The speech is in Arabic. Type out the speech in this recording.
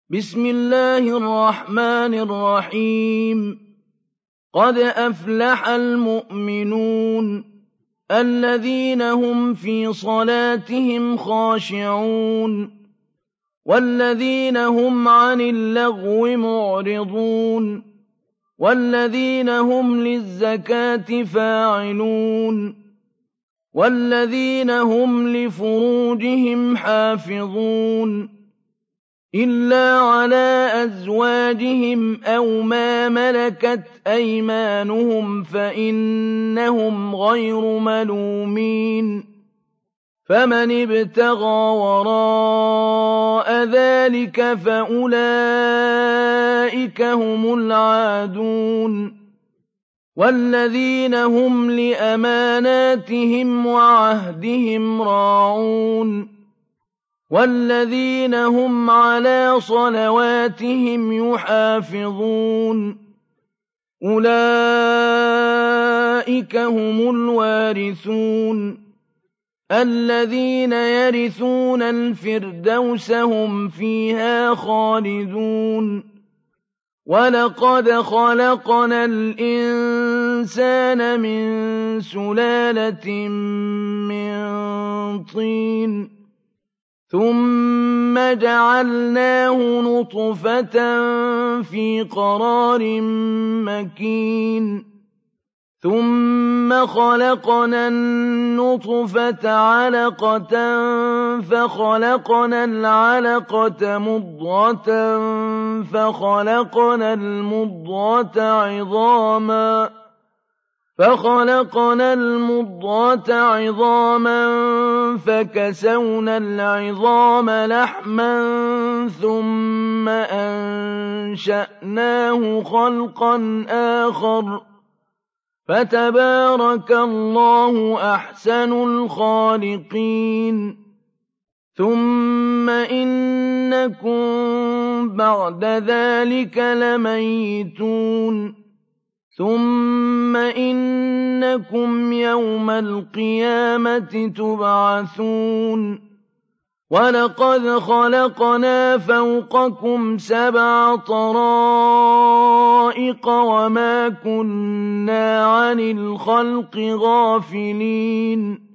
بسم الله الرحمن الرحيم قد أفلح المؤمنون الذين هم في صلاتهم خاشعون والذين هم عن اللغو معرضون والذين هم للزكاة فاعلون والذين هم لفروجهم حافظون إلا على أزواجهم أو ما ملكت أيمانهم فإنهم غير ملومين فمن ابتغى وراء ذلك فأولئك هم العادون والذين هم لأماناتهم وعهدهم راعون والذين هم على صلواتهم يحافظون أولئك هم الوارثون الذين يرثون الفردوس هم فيها خالدون ولقد خلقنا الإنسان من سلالة من طين ثم جعلناه نطفة في قرار مكين ثم خلقنا النطفة علقة فخلقنا العلقة مضغة فخلقنا المضغة عظاما فكسونا العظام لحما ثم أنشأناه خلقا آخر فتبارك الله أحسن الخالقين ثم إنكم بعد ذلك لميتون ثم إنكم يوم القيامة تبعثون ولقد خلقنا فوقكم 7 طرائق وما كنا عن الخلق غافلين